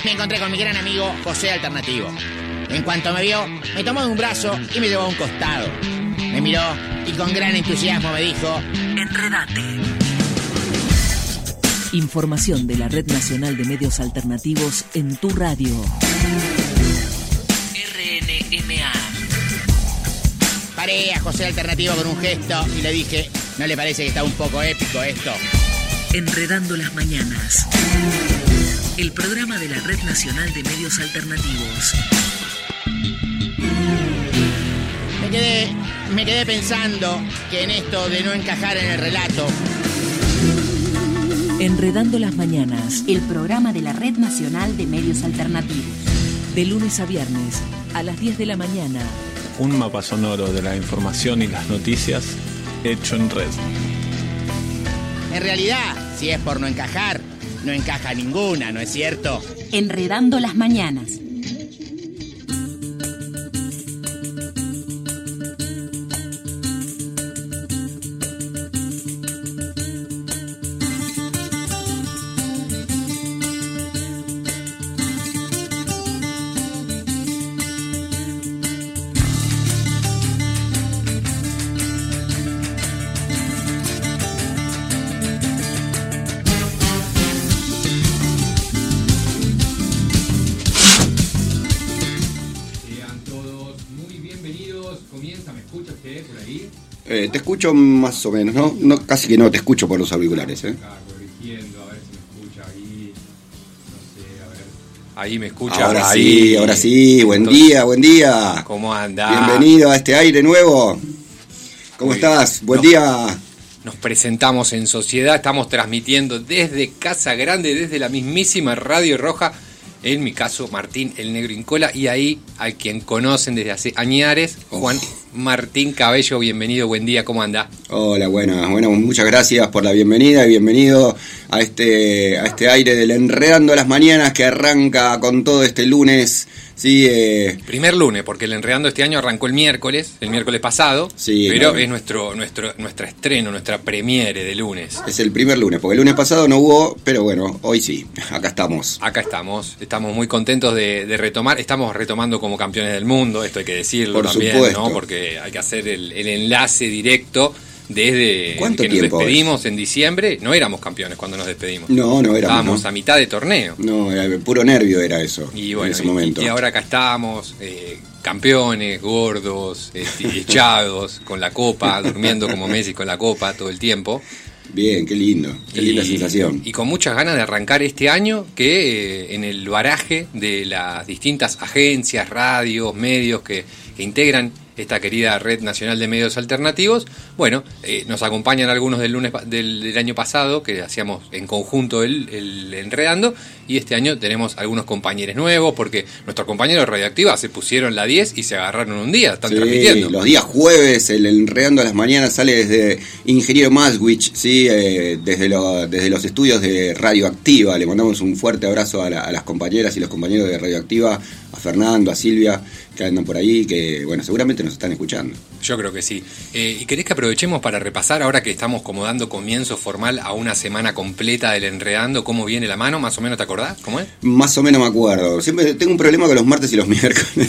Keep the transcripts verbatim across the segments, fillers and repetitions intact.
me encontré con mi gran amigo José Alternativo. En cuanto me vio, me tomó de un brazo y me llevó a un costado. Me miró y con gran entusiasmo me dijo: Enredate. Información de la Red Nacional de Medios Alternativos en tu radio. R N M A. Paré a José Alternativo con un gesto y le dije: ¿no le parece que está un poco épico esto? Enredando las mañanas. El programa de la Red Nacional de Medios Alternativos. Me quedé, me quedé pensando que en esto de no encajar en el relato. Enredando las mañanas. El programa de la Red Nacional de Medios Alternativos. De lunes a viernes, a las diez de la mañana. Un mapa sonoro de la información y las noticias hecho en red. En realidad, si es por no encajar, no encaja ninguna, ¿no es cierto? Enredando las mañanas. Eh, te escucho más o menos, ¿no? no Casi que no, te escucho por los auriculares, ¿eh? Acá, corrigiendo, a ver si me escucha ahí. No sé, a ver. Ahí me escucha. Ahora ahí. sí, ahora sí. Buen Entonces, día, buen día. ¿Cómo anda? Bienvenido a este aire nuevo. ¿Cómo Muy estás? Buen nos, día. Nos presentamos en sociedad, estamos transmitiendo desde Casa Grande, desde la mismísima Radio Roja. En mi caso, Martín el Negro Incola, y ahí al quien conocen desde hace añares, Juan oh. Martín Cabello. Bienvenido, buen día, ¿cómo anda? Hola, buenas, bueno, muchas gracias por la bienvenida y bienvenido a este, a este aire del Enredando las Mañanas que arranca con todo este lunes. Sí, eh... primer lunes, porque el Enredando este año arrancó el miércoles, el miércoles pasado, sí, pero no, es nuestro, nuestro, nuestra estreno, nuestra premiere de lunes. Es el primer lunes, porque el lunes pasado no hubo, pero bueno, hoy sí, acá estamos. Acá estamos, estamos muy contentos de, de retomar, estamos retomando como campeones del mundo, esto hay que decirlo Por también, supuesto. ¿no? Porque hay que hacer el, el enlace directo. Desde que nos despedimos es? en diciembre, no éramos campeones cuando nos despedimos. No, no éramos. Estábamos ¿no? a mitad de torneo. No, era puro nervio era eso y bueno, en ese momento. Y, y ahora acá estamos, eh, campeones, gordos, eh, echados, con la copa, durmiendo como Messi con la copa todo el tiempo. Bien, qué lindo, qué linda y, sensación. Y con muchas ganas de arrancar este año que eh, en el baraje de las distintas agencias, radios, medios que, que integran esta querida Red Nacional de Medios Alternativos, bueno, eh, nos acompañan algunos del lunes del, del año pasado, que hacíamos en conjunto el, el Enredando, y este año tenemos algunos compañeros nuevos, porque nuestros compañeros de Radioactiva se pusieron la diez y se agarraron un día, están sí, transmitiendo. Los días jueves, el Enredando a las Mañanas sale desde Ingeniero Maswich, ¿sí? eh, desde, lo, desde los estudios de Radioactiva. Le mandamos un fuerte abrazo a, la, a las compañeras y los compañeros de Radioactiva, a Fernando, a Silvia, que andan por ahí, que bueno, seguramente nos están escuchando. Yo creo que sí. Eh, ¿Y querés que aprovechemos para repasar, ahora que estamos como dando comienzo formal a una semana completa del Enredando, cómo viene la mano? ¿Más o menos te acordás? ¿Cómo es? Más o menos me acuerdo. Siempre tengo un problema con los martes y los miércoles.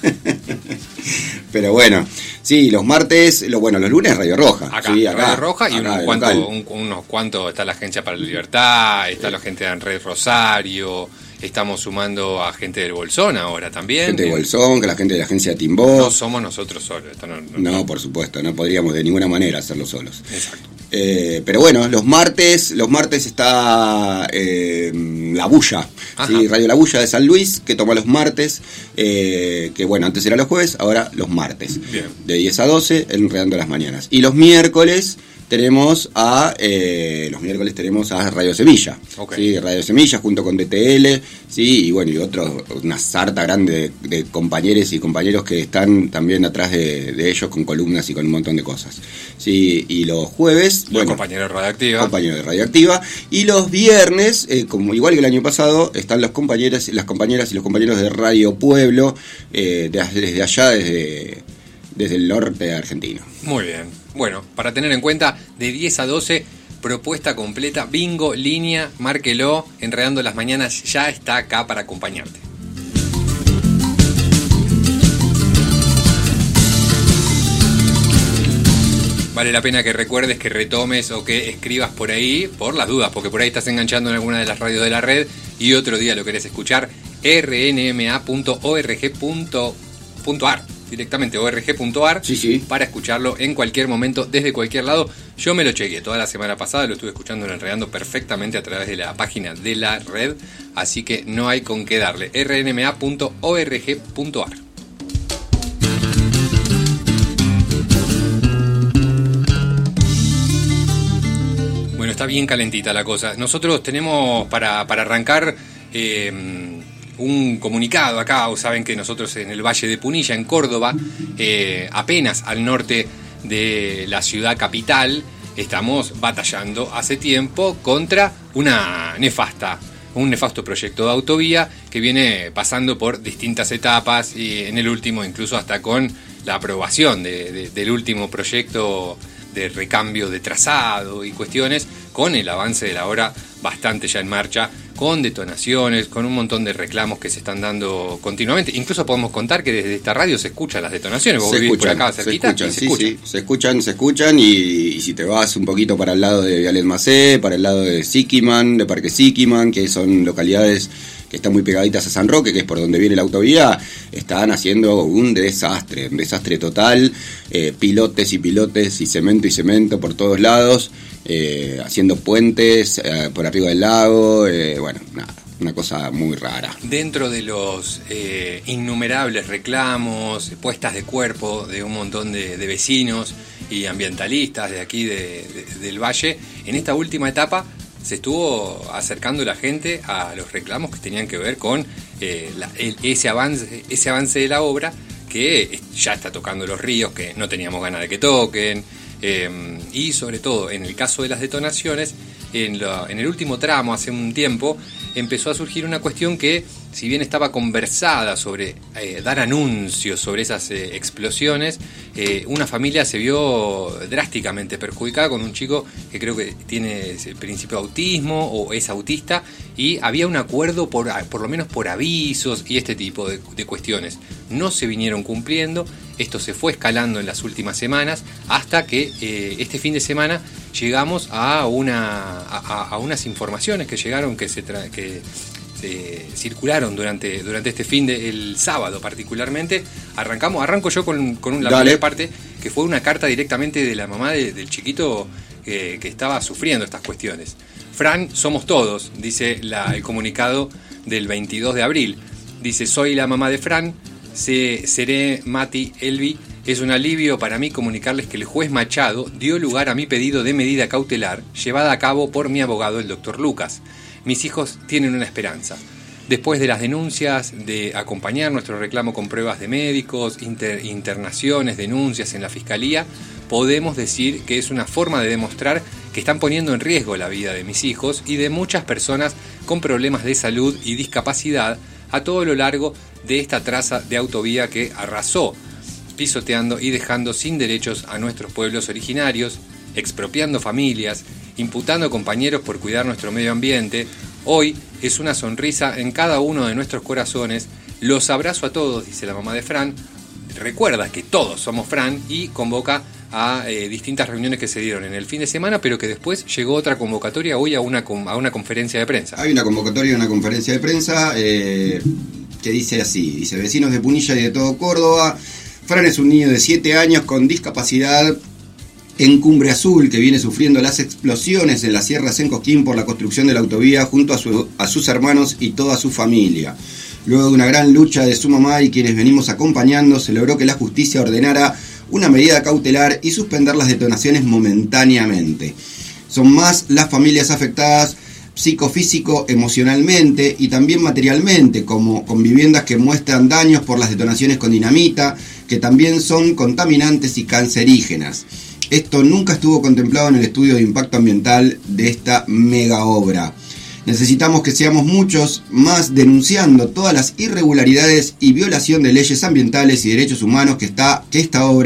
Pero bueno, sí, los martes, lo bueno, los lunes Radio Roja. Acá, sí, acá Radio Roja y acá, unos, cuanto, un, unos cuantos, está la Agencia para la Libertad, está la gente de Red Rosario. Estamos sumando a gente del Bolsón ahora también. Gente de Bolsón, que la gente de la agencia Timbó. No somos nosotros solos. Esto no, no, no, por supuesto, no podríamos de ninguna manera hacerlo solos. Exacto. Eh, pero bueno, los martes, los martes está eh, La Bulla, ¿sí? Radio La Bulla de San Luis, que toma los martes, eh, que bueno, antes era los jueves, ahora los martes. Bien. De diez a doce, Enredando las Mañanas. Y los miércoles tenemos a eh, los miércoles tenemos a Radio Semilla, okay. ¿Sí? Radio Semilla junto con D T L, sí, y bueno, y otros, una sarta grande de, de compañeros y compañeros que están también atrás de, de ellos con columnas y con un montón de cosas, sí, y los jueves, los bueno, compañeros de Radioactiva, compañeros de Radioactiva, y los viernes, eh, como igual que el año pasado, están los compañeros, las compañeras y los compañeros de Radio Pueblo, eh, de, desde allá, desde desde el norte argentino. Muy bien. Bueno, para tener en cuenta, de diez a doce, propuesta completa, bingo, línea, márquelo, Enredando las Mañanas ya está acá para acompañarte. Vale la pena que recuerdes, que retomes o que escribas por ahí, por las dudas, porque por ahí estás enganchando en alguna de las radios de la red y otro día lo querés escuchar, r n m a punto org punto a r, directamente org punto a r, sí, sí. para escucharlo en cualquier momento, desde cualquier lado. Yo me lo chequeé toda la semana pasada, lo estuve escuchando en Enredando perfectamente a través de la página de la red, así que no hay con qué darle, r n m a punto org punto a r. Bueno, está bien calentita la cosa. Nosotros tenemos para, para arrancar eh, un comunicado acá. Saben que nosotros en el Valle de Punilla, en Córdoba, eh, apenas al norte de la ciudad capital, estamos batallando hace tiempo contra una nefasta, un nefasto proyecto de autovía que viene pasando por distintas etapas y en el último incluso hasta con la aprobación de, de, del último proyecto de recambio de trazado y cuestiones, con el avance de la obra bastante ya en marcha, con detonaciones, con un montón de reclamos que se están dando continuamente. Incluso podemos contar que desde esta radio se escuchan las detonaciones. Vos se vivís escuchan, por acá cerquita, se escuchan, se sí, escuchan. sí, se escuchan, se escuchan y, y si te vas un poquito para el lado de Vialet Macé, para el lado de Siquiman, de Parque Siquiman, que son localidades que están muy pegaditas a San Roque, que es por donde viene la autovía, están haciendo un desastre, un desastre total, eh, pilotes y pilotes y cemento y cemento por todos lados, eh, haciendo puentes eh, por arriba del lago, eh, bueno, nada, una cosa muy rara. Dentro de los eh, innumerables reclamos, puestas de cuerpo de un montón de, de vecinos y ambientalistas de aquí de, de, del Valle, en esta última etapa se estuvo acercando la gente a los reclamos que tenían que ver con eh, la, el, ese avance ese avance de la obra que ya está tocando los ríos que no teníamos ganas de que toquen, eh, y sobre todo en el caso de las detonaciones, en, lo, en el último tramo hace un tiempo empezó a surgir una cuestión que, si bien estaba conversada sobre eh, dar anuncios sobre esas eh, explosiones, eh, una familia se vio drásticamente perjudicada con un chico que creo que tiene el principio de autismo o es autista, y había un acuerdo por, por lo menos por avisos y este tipo de, de cuestiones. No se vinieron cumpliendo, esto se fue escalando en las últimas semanas hasta que eh, este fin de semana llegamos a, una, a, a unas informaciones que llegaron, que se tra- que se circularon durante, durante este fin de el sábado particularmente. Arrancamos, arranco yo con, con una primera parte, que fue una carta directamente de la mamá de, del chiquito que, que estaba sufriendo estas cuestiones. Fran, somos todos, dice la, el comunicado del veintidós de abril. Dice, soy la mamá de Fran, se, seré Mati Elvi. Es un alivio para mí comunicarles que el juez Machado dio lugar a mi pedido de medida cautelar llevada a cabo por mi abogado, el doctor Lucas. Mis hijos tienen una esperanza. Después de las denuncias, de acompañar nuestro reclamo con pruebas de médicos, inter, internaciones, denuncias en la fiscalía, podemos decir que es una forma de demostrar que están poniendo en riesgo la vida de mis hijos y de muchas personas con problemas de salud y discapacidad a todo lo largo de esta traza de autovía que arrasó, pisoteando y dejando sin derechos a nuestros pueblos originarios, expropiando familias, imputando compañeros por cuidar nuestro medio ambiente. Hoy es una sonrisa en cada uno de nuestros corazones. Los abrazo a todos, dice la mamá de Fran. Recuerda que todos somos Fran y convoca a eh, distintas reuniones que se dieron en el fin de semana, pero que después llegó otra convocatoria hoy a una, a una conferencia de prensa. Hay una convocatoria, una conferencia de prensa eh, que dice así, dice: vecinos de Punilla y de todo Córdoba, Fran es un niño de siete años con discapacidad en Cumbre Azul, que viene sufriendo las explosiones en la Sierra San Cosquín por la construcción de la autovía junto a, su, a sus hermanos y toda su familia. Luego de una gran lucha de su mamá y quienes venimos acompañando, se logró que la justicia ordenara una medida cautelar y suspender las detonaciones momentáneamente. Son más las familias afectadas psicofísico, emocionalmente y también materialmente, como con viviendas que muestran daños por las detonaciones con dinamita, que también son contaminantes y cancerígenas. Esto nunca estuvo contemplado en el estudio de impacto ambiental de esta mega obra. Necesitamos que seamos muchos más denunciando todas las irregularidades y violación de leyes ambientales y derechos humanos que, está, que esta obra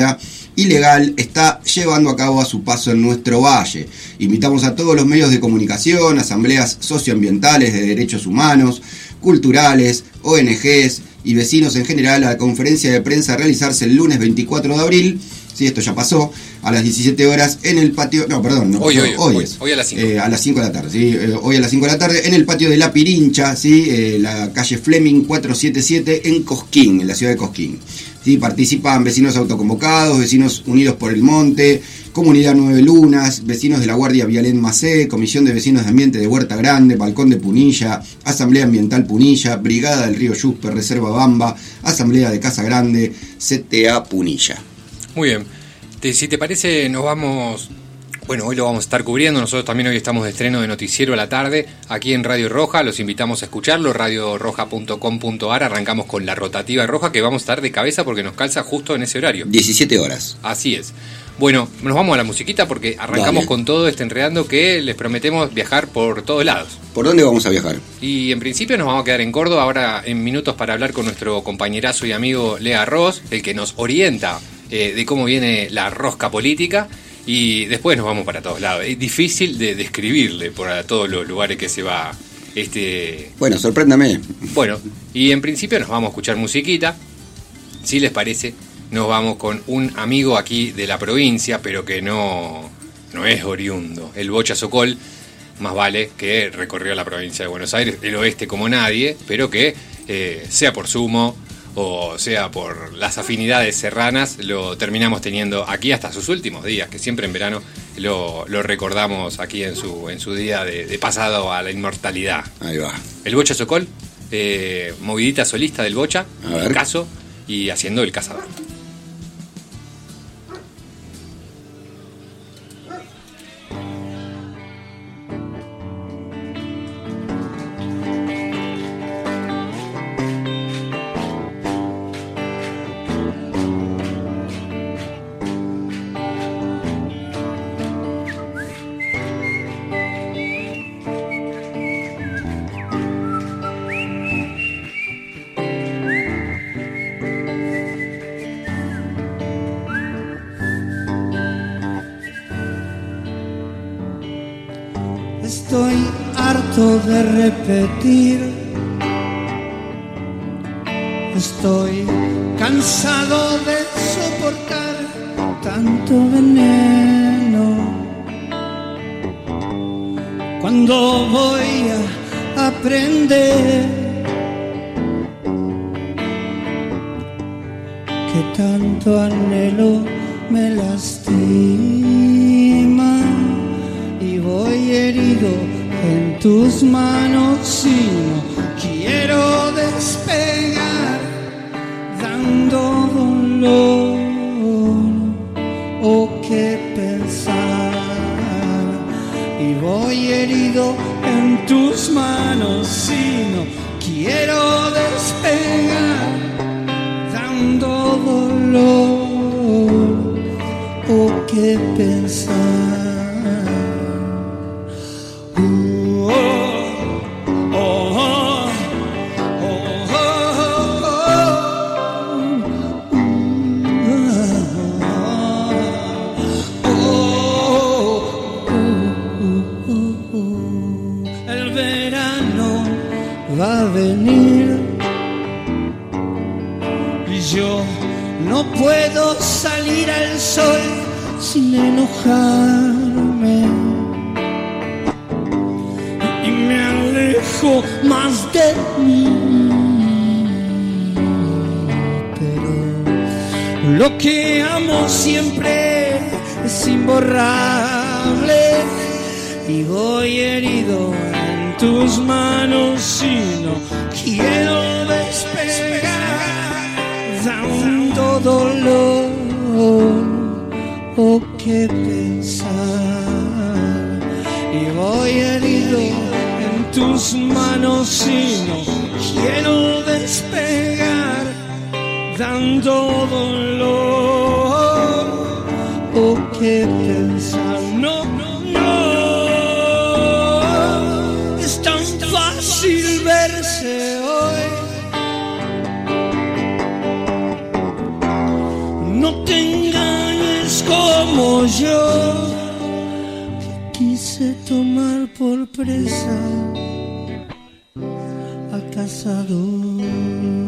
ilegal está llevando a cabo a su paso en nuestro valle. Invitamos a todos los medios de comunicación, asambleas socioambientales de derechos humanos, culturales, O N Ges y vecinos en general a la conferencia de prensa a realizarse el lunes veinticuatro de abril. Sí, esto ya pasó, a las diecisiete horas en el patio, no, perdón, no, hoy, no, hoy, hoy, hoy es, hoy a las cinco. Eh, a las cinco de la tarde, ¿sí? Eh, hoy a las cinco de la tarde en el patio de La Pirincha, ¿sí? Eh, la calle Fleming cuatrocientos setenta y siete en Cosquín, en la ciudad de Cosquín. ¿Sí? Participan vecinos autoconvocados, vecinos unidos por el monte, Comunidad Nueve Lunas, vecinos de la Guardia Vialén Macé, Comisión de Vecinos de Ambiente de Huerta Grande, Balcón de Punilla, Asamblea Ambiental Punilla, Brigada del Río Yuspe, Reserva Bamba, Asamblea de Casa Grande, C T A Punilla. Muy bien. Te, si te parece, nos vamos... Bueno, hoy lo vamos a estar cubriendo. Nosotros también hoy estamos de estreno de Noticiero a la tarde aquí en Radio Roja. Los invitamos a escucharlo, radio roja punto com punto a r. Arrancamos con la rotativa roja, que vamos a estar de cabeza porque nos calza justo en ese horario. diecisiete horas. Así es. Bueno, nos vamos a la musiquita porque arrancamos Dale. con todo este enredando que les prometemos viajar por todos lados. ¿Por dónde vamos a viajar? Y en principio nos vamos a quedar en Córdoba ahora en minutos para hablar con nuestro compañerazo y amigo Lea Ross, el que nos orienta eh, de cómo viene la rosca política. Y después nos vamos para todos lados. Es difícil de describirle por a todos los lugares que se va este... Bueno, sorpréndame. Bueno, y en principio nos vamos a escuchar musiquita. Si les parece, nos vamos con un amigo aquí de la provincia, pero que no, no es oriundo. El Bocha Sokol, más vale que recorrió la provincia de Buenos Aires, el oeste como nadie, pero que eh, sea por sumo o sea por las afinidades serranas, lo terminamos teniendo aquí hasta sus últimos días, que siempre en verano lo, lo recordamos aquí en su, en su día de, de pasado a la inmortalidad. Ahí va. El Bocha Sokol, eh, movidita solista del Bocha, A ver. caso y haciendo el cazador. Estoy harto de repetir, estoy cansado de soportar tanto veneno. ¿Cuándo voy a aprender que tanto anhelo me lastima? Y voy herido en tus manos y no quiero despegar, dando dolor o qué pensar. Y voy herido en tus manos y no quiero despegar, dando dolor o qué pensar. Va a venir y yo no puedo salir al sol sin enojarme y me alejo más de mí, pero lo que amo siempre es imborrable y voy herido en tus manos y no quiero despegar, dando dolor o qué pensar. Y voy herido en tus manos y no quiero despegar, dando dolor o qué pensar. No, fácil verse hoy, no te engañes como yo, que quise tomar por presa al cazador.